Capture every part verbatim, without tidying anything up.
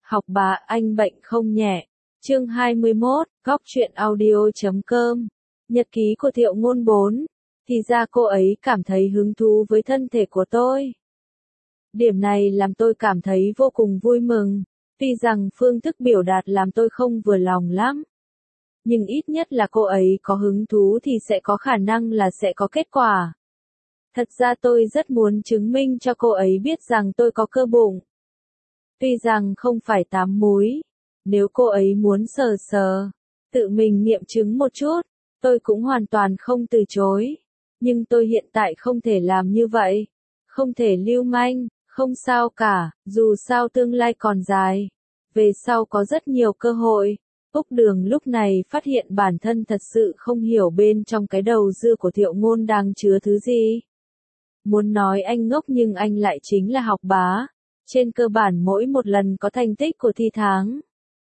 Học bá anh bệnh không nhẹ. Chương hai mươi mốt, góc truyện audio chấm com. Nhật ký của Thiệu Ngôn bốn. Thì ra cô ấy cảm thấy hứng thú với thân thể của tôi. Điểm này làm tôi cảm thấy vô cùng vui mừng. Tuy rằng phương thức biểu đạt làm tôi không vừa lòng lắm. Nhưng ít nhất là cô ấy có hứng thú thì sẽ có khả năng là sẽ có kết quả. Thật ra tôi rất muốn chứng minh cho cô ấy biết rằng tôi có cơ bụng. Tuy rằng không phải tám múi, nếu cô ấy muốn sờ sờ, tự mình nghiệm chứng một chút, tôi cũng hoàn toàn không từ chối. Nhưng tôi hiện tại không thể làm như vậy, không thể lưu manh, không sao cả, dù sao tương lai còn dài, về sau có rất nhiều cơ hội. Úc Đường lúc này phát hiện bản thân thật sự không hiểu bên trong cái đầu dưa của Thiệu Ngôn đang chứa thứ gì. Muốn nói anh ngốc nhưng anh lại chính là học bá. Trên cơ bản mỗi một lần có thành tích của thi tháng.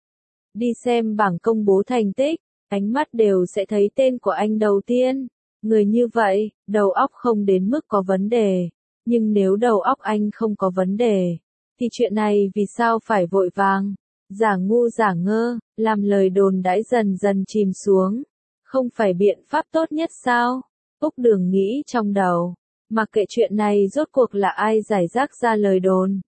Đi xem bảng công bố thành tích, ánh mắt đều sẽ thấy tên của anh đầu tiên. Người như vậy, đầu óc không đến mức có vấn đề. Nhưng nếu đầu óc anh không có vấn đề, thì chuyện này vì sao phải vội vàng, giả ngu giả ngơ, làm lời đồn đãi dần dần chìm xuống. Không phải biện pháp tốt nhất sao? Úc Đường nghĩ trong đầu. Mặc kệ chuyện này rốt cuộc là ai giải rác ra lời đồn.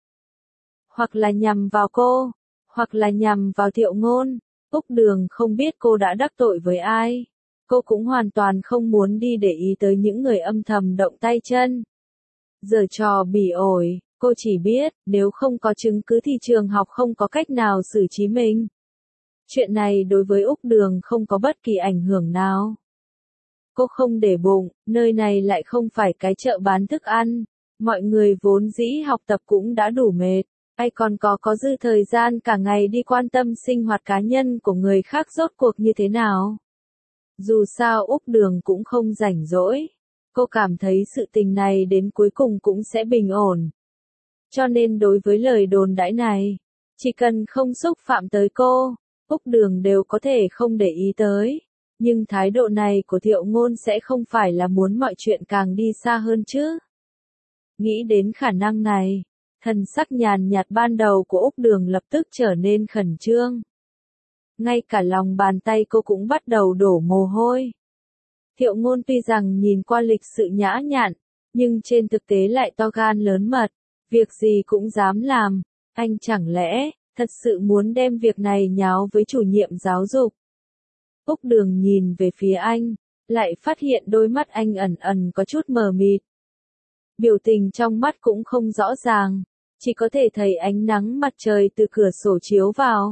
Hoặc là nhằm vào cô, hoặc là nhằm vào Thiệu Ngôn. Úc Đường không biết cô đã đắc tội với ai. Cô cũng hoàn toàn không muốn đi để ý tới những người âm thầm động tay chân. Giở trò bỉ ổi, cô chỉ biết, nếu không có chứng cứ thì trường học không có cách nào xử trí mình. Chuyện này đối với Úc Đường không có bất kỳ ảnh hưởng nào. Cô không để bụng, nơi này lại không phải cái chợ bán thức ăn. Mọi người vốn dĩ học tập cũng đã đủ mệt. Ai còn có có dư thời gian cả ngày đi quan tâm sinh hoạt cá nhân của người khác rốt cuộc như thế nào. Dù sao Úc Đường cũng không rảnh rỗi. Cô cảm thấy sự tình này đến cuối cùng cũng sẽ bình ổn. Cho nên đối với lời đồn đãi này, chỉ cần không xúc phạm tới cô, Úc Đường đều có thể không để ý tới. Nhưng thái độ này của Thiệu Ngôn sẽ không phải là muốn mọi chuyện càng đi xa hơn chứ. Nghĩ đến khả năng này, thần sắc nhàn nhạt ban đầu của Úc Đường lập tức trở nên khẩn trương. Ngay cả lòng bàn tay cô cũng bắt đầu đổ mồ hôi. Thiệu Ngôn tuy rằng nhìn qua lịch sự nhã nhặn, nhưng trên thực tế lại to gan lớn mật, việc gì cũng dám làm. Anh chẳng lẽ, thật sự muốn đem việc này nháo với chủ nhiệm giáo dục? Úc Đường nhìn về phía anh, lại phát hiện đôi mắt anh ẩn ẩn có chút mờ mịt. Biểu tình trong mắt cũng không rõ ràng, chỉ có thể thấy ánh nắng mặt trời từ cửa sổ chiếu vào.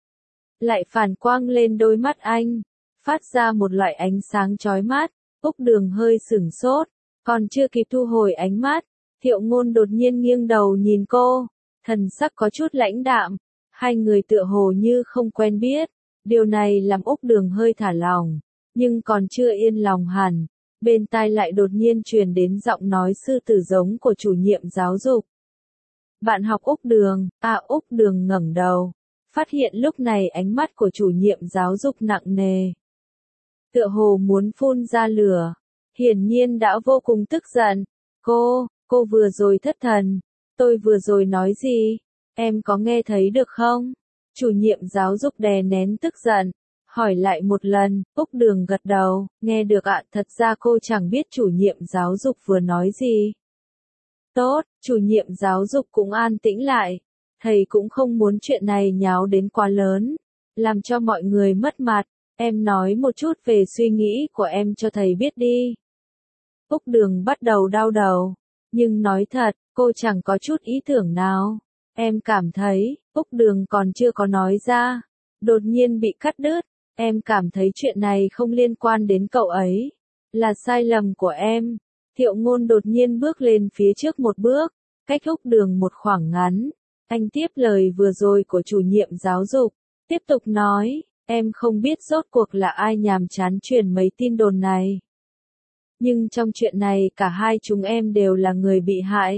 Lại phản quang lên đôi mắt anh, phát ra một loại ánh sáng chói mắt. Úc Đường hơi sửng sốt, còn chưa kịp thu hồi ánh mắt, Thiệu Ngôn đột nhiên nghiêng đầu nhìn cô, thần sắc có chút lãnh đạm, hai người tựa hồ như không quen biết. Điều này làm Úc Đường hơi thả lòng, nhưng còn chưa yên lòng hẳn, bên tai lại đột nhiên truyền đến giọng nói sư tử giống của chủ nhiệm giáo dục. Bạn học Úc Đường, à Úc Đường ngẩng đầu, phát hiện lúc này ánh mắt của chủ nhiệm giáo dục nặng nề. Tựa hồ muốn phun ra lửa, hiển nhiên đã vô cùng tức giận. Cô, cô vừa rồi thất thần, tôi vừa rồi nói gì, em có nghe thấy được không? Chủ nhiệm giáo dục đè nén tức giận, hỏi lại một lần. Úc Đường gật đầu, nghe được ạ. Thật ra cô chẳng biết chủ nhiệm giáo dục vừa nói gì. Tốt, chủ nhiệm giáo dục cũng an tĩnh lại. Thầy cũng không muốn chuyện này nháo đến quá lớn, làm cho mọi người mất mặt. Em nói một chút về suy nghĩ của em cho thầy biết đi. Úc Đường bắt đầu đau đầu, nhưng nói thật, cô chẳng có chút ý tưởng nào. Em cảm thấy, Úc Đường còn chưa có nói ra, đột nhiên bị cắt đứt. Em cảm thấy chuyện này không liên quan đến cậu ấy, là sai lầm của em. Thiệu Ngôn đột nhiên bước lên phía trước một bước, cách Úc Đường một khoảng ngắn. Anh tiếp lời vừa rồi của chủ nhiệm giáo dục, tiếp tục nói, em không biết rốt cuộc là ai nhàm chán truyền mấy tin đồn này. Nhưng trong chuyện này cả hai chúng em đều là người bị hại.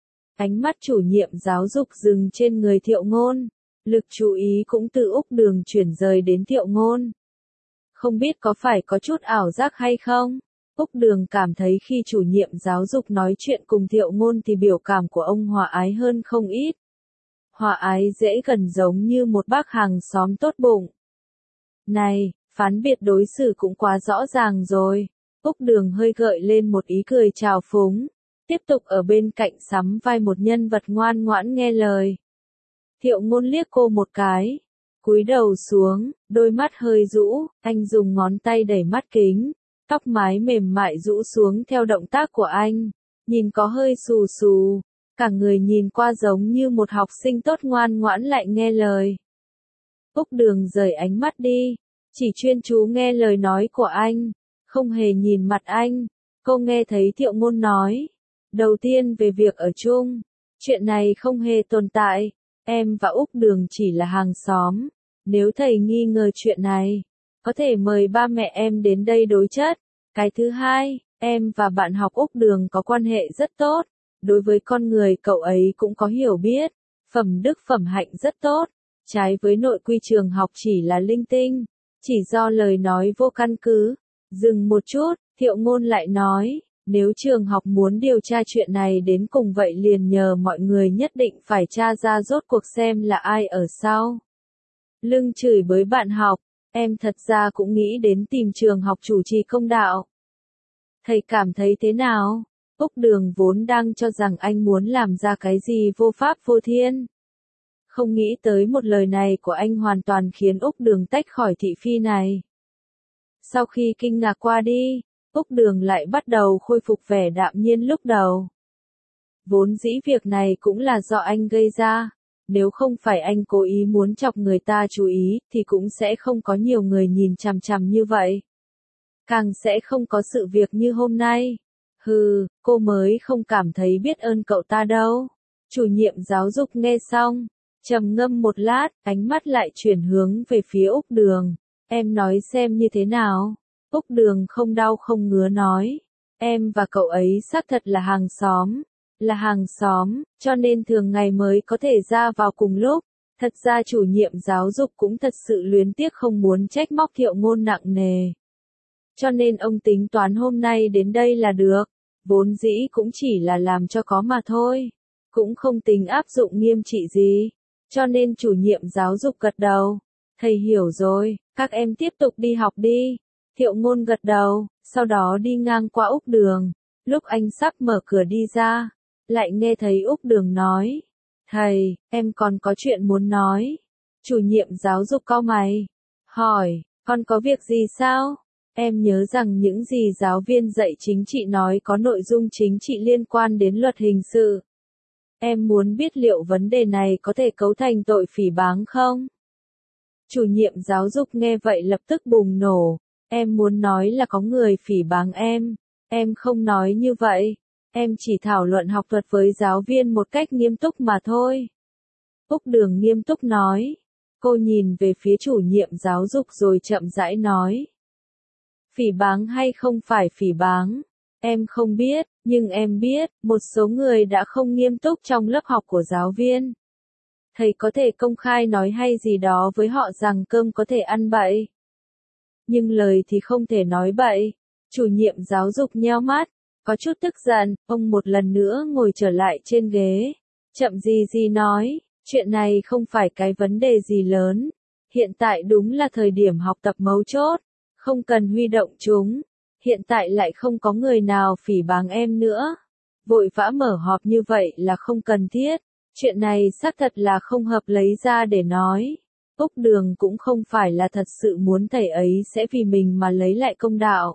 Ánh mắt chủ nhiệm giáo dục dừng trên người Thiệu Ngôn, lực chú ý cũng từ Úc Đường chuyển rời đến Thiệu Ngôn. Không biết có phải có chút ảo giác hay không? Úc Đường cảm thấy khi chủ nhiệm giáo dục nói chuyện cùng Thiệu Ngôn thì biểu cảm của ông hòa ái hơn không ít. Hòa ái dễ gần giống như một bác hàng xóm tốt bụng. Này, phán biệt đối xử cũng quá rõ ràng rồi. Úc Đường hơi gợi lên một ý cười trào phúng, tiếp tục ở bên cạnh sắm vai một nhân vật ngoan ngoãn nghe lời. Thiệu Ngôn liếc cô một cái, cúi đầu xuống, đôi mắt hơi rũ, anh dùng ngón tay đẩy mắt kính, tóc mái mềm mại rũ xuống theo động tác của anh, nhìn có hơi xù xù, cả người nhìn qua giống như một học sinh tốt ngoan ngoãn lại nghe lời. Úc Đường rời ánh mắt đi, chỉ chuyên chú nghe lời nói của anh, không hề nhìn mặt anh. Cô nghe thấy Thiệu Ngôn nói, đầu tiên về việc ở chung, chuyện này không hề tồn tại, em và Úc Đường chỉ là hàng xóm, nếu thầy nghi ngờ chuyện này, có thể mời ba mẹ em đến đây đối chất. Cái thứ hai, em và bạn học Úc Đường có quan hệ rất tốt, đối với con người cậu ấy cũng có hiểu biết, phẩm đức phẩm hạnh rất tốt, trái với nội quy trường học chỉ là linh tinh, chỉ do lời nói vô căn cứ. Dừng một chút, Thiệu Ngôn lại nói, nếu trường học muốn điều tra chuyện này đến cùng vậy liền nhờ mọi người nhất định phải tra ra rốt cuộc xem là ai ở sau lưng chửi bới bạn học, em thật ra cũng nghĩ đến tìm trường học chủ trì công đạo. Thầy cảm thấy thế nào? Úc Đường vốn đang cho rằng anh muốn làm ra cái gì vô pháp vô thiên. Không nghĩ tới một lời này của anh hoàn toàn khiến Úc Đường tách khỏi thị phi này. Sau khi kinh ngạc qua đi, Úc Đường lại bắt đầu khôi phục vẻ đạm nhiên lúc đầu. Vốn dĩ việc này cũng là do anh gây ra, nếu không phải anh cố ý muốn chọc người ta chú ý thì cũng sẽ không có nhiều người nhìn chằm chằm như vậy. Càng sẽ không có sự việc như hôm nay. Hừ, cô mới không cảm thấy biết ơn cậu ta đâu. Chủ nhiệm giáo dục nghe xong, trầm ngâm một lát, ánh mắt lại chuyển hướng về phía Úc Đường. Em nói xem như thế nào? Úc Đường không đau không ngứa nói. Em và cậu ấy xác thật là hàng xóm. Là hàng xóm, cho nên thường ngày mới có thể ra vào cùng lúc. Thật ra chủ nhiệm giáo dục cũng thật sự luyến tiếc không muốn trách móc Thiệu Ngôn nặng nề. Cho nên ông tính toán hôm nay đến đây là được. Vốn dĩ cũng chỉ là làm cho có mà thôi. Cũng không tính áp dụng nghiêm trị gì. Cho nên chủ nhiệm giáo dục gật đầu. Thầy hiểu rồi, các em tiếp tục đi học đi. Thiệu Ngôn gật đầu, sau đó đi ngang qua Úc Đường. Lúc anh sắp mở cửa đi ra, lại nghe thấy Úc Đường nói. Thầy, em còn có chuyện muốn nói. Chủ nhiệm giáo dục cau mày. Hỏi, con có việc gì sao? Em nhớ rằng những gì giáo viên dạy chính trị nói có nội dung chính trị liên quan đến luật hình sự. Em muốn biết liệu vấn đề này có thể cấu thành tội phỉ báng không? Chủ nhiệm giáo dục nghe vậy lập tức bùng nổ. Em muốn nói là có người phỉ báng em. Em không nói như vậy. Em chỉ thảo luận học thuật với giáo viên một cách nghiêm túc mà thôi. Úc Đường nghiêm túc nói. Cô nhìn về phía chủ nhiệm giáo dục rồi chậm rãi nói. Phỉ báng hay không phải phỉ báng? Em không biết, nhưng em biết, một số người đã không nghiêm túc trong lớp học của giáo viên. Thầy có thể công khai nói hay gì đó với họ rằng cơm có thể ăn bậy. Nhưng lời thì không thể nói bậy. Chủ nhiệm giáo dục nheo mắt, có chút tức giận, ông một lần nữa ngồi trở lại trên ghế. Chậm gì gì nói, chuyện này không phải cái vấn đề gì lớn. Hiện tại đúng là thời điểm học tập mấu chốt, không cần huy động chúng. Hiện tại lại không có người nào phỉ báng em nữa. Vội vã mở họp như vậy là không cần thiết. Chuyện này xác thật là không hợp lấy ra để nói. Úc Đường cũng không phải là thật sự muốn thầy ấy sẽ vì mình mà lấy lại công đạo.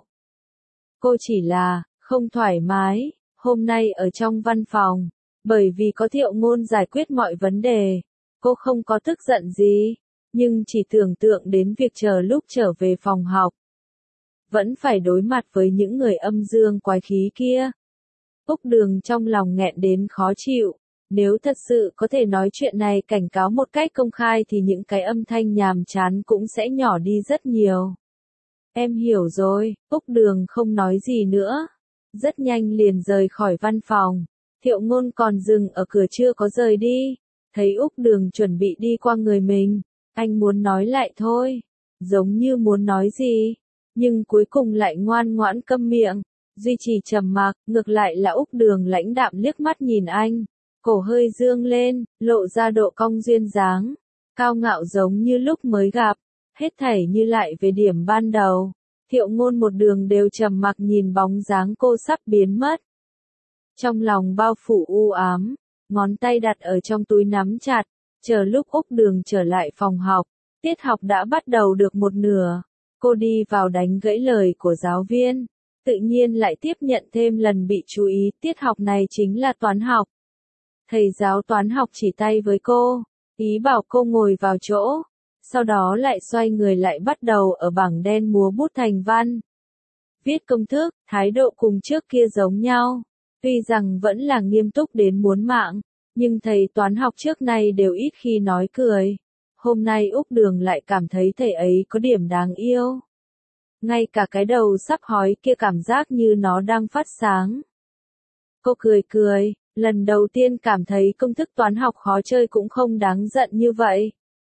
Cô chỉ là, không thoải mái, hôm nay ở trong văn phòng, bởi vì có Thiệu Ngôn giải quyết mọi vấn đề. Cô không có tức giận gì, nhưng chỉ tưởng tượng đến việc chờ lúc trở về phòng học. Vẫn phải đối mặt với những người âm dương quái khí kia. Úc Đường trong lòng nghẹn đến khó chịu. Nếu thật sự có thể nói chuyện này cảnh cáo một cách công khai thì những cái âm thanh nhàm chán cũng sẽ nhỏ đi rất nhiều. Em hiểu rồi, Úc Đường không nói gì nữa. Rất nhanh liền rời khỏi văn phòng. Thiệu Ngôn còn dừng ở cửa chưa có rời đi. Thấy Úc Đường chuẩn bị đi qua người mình. Anh muốn nói lại thôi. Giống như muốn nói gì. Nhưng cuối cùng lại ngoan ngoãn câm miệng. Duy trì trầm mặc, ngược lại là Úc Đường lãnh đạm liếc mắt nhìn anh. cổ hơi dương lên, lộ ra độ cong duyên dáng, cao ngạo giống như lúc mới gặp, hết thảy như lại về điểm ban đầu. Thiệu Ngôn một đường đều trầm mặc nhìn bóng dáng cô sắp biến mất. Trong lòng bao phủ u ám, ngón tay đặt ở trong túi nắm chặt, chờ lúc Úc Đường trở lại phòng học, tiết học đã bắt đầu được một nửa, cô đi vào đánh gãy lời của giáo viên, tự nhiên lại tiếp nhận thêm lần bị chú ý, tiết học này chính là toán học. Thầy giáo toán học chỉ tay với cô, ý bảo cô ngồi vào chỗ, sau đó lại xoay người lại bắt đầu ở bảng đen múa bút thành văn. Viết công thức, thái độ cùng trước kia giống nhau, tuy rằng vẫn là nghiêm túc đến muốn mạng, nhưng thầy toán học trước nay đều ít khi nói cười. Hôm nay Úc Đường lại cảm thấy thầy ấy có điểm đáng yêu. Ngay cả cái đầu sắp hói kia cảm giác như nó đang phát sáng. Cô cười cười, lần đầu tiên cảm thấy công thức toán học khó chơi cũng không đáng giận như vậy.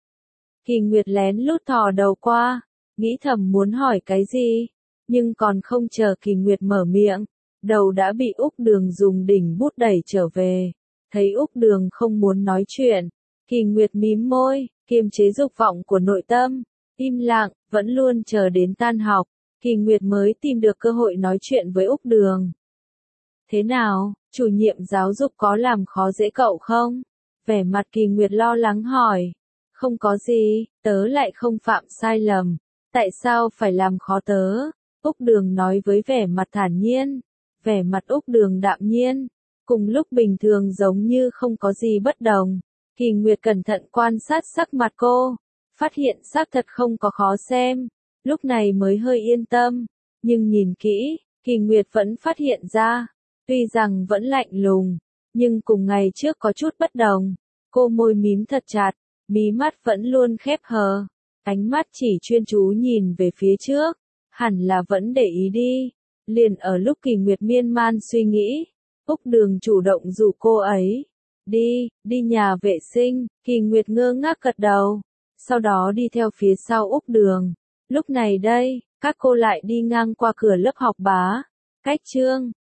Kỳ Nguyệt lén lút thò đầu qua, nghĩ thầm muốn hỏi cái gì, nhưng còn không chờ Kỳ Nguyệt mở miệng, đầu đã bị Úc Đường dùng đỉnh bút đẩy trở về. Thấy Úc Đường không muốn nói chuyện, Kỳ Nguyệt mím môi, kiềm chế dục vọng của nội tâm, im lặng, vẫn luôn chờ đến tan học, Kỳ Nguyệt mới tìm được cơ hội nói chuyện với Úc Đường. Thế nào, chủ nhiệm giáo dục có làm khó dễ cậu không? Vẻ mặt Kỳ Nguyệt lo lắng hỏi. Không có gì, tớ lại không phạm sai lầm. Tại sao phải làm khó tớ? Úc Đường nói với vẻ mặt thản nhiên. Vẻ mặt Úc Đường đạm nhiên. Cùng lúc bình thường giống như không có gì bất đồng. Kỳ Nguyệt cẩn thận quan sát sắc mặt cô. Phát hiện xác thật không có khó xem. Lúc này mới hơi yên tâm. Nhưng nhìn kỹ, Kỳ Nguyệt vẫn phát hiện ra. Tuy rằng vẫn lạnh lùng, nhưng cùng ngày trước có chút bất đồng. Cô môi mím thật chặt, mí mắt vẫn luôn khép hờ. Ánh mắt chỉ chuyên chú nhìn về phía trước. Hẳn là vẫn để ý đi. Liền ở lúc Kỳ Nguyệt miên man suy nghĩ, Úc Đường chủ động rủ cô ấy. Đi, đi nhà vệ sinh, Kỳ Nguyệt ngơ ngác gật đầu. Sau đó đi theo phía sau Úc Đường. Lúc này đây, các cô lại đi ngang qua cửa lớp học bá. Cách chương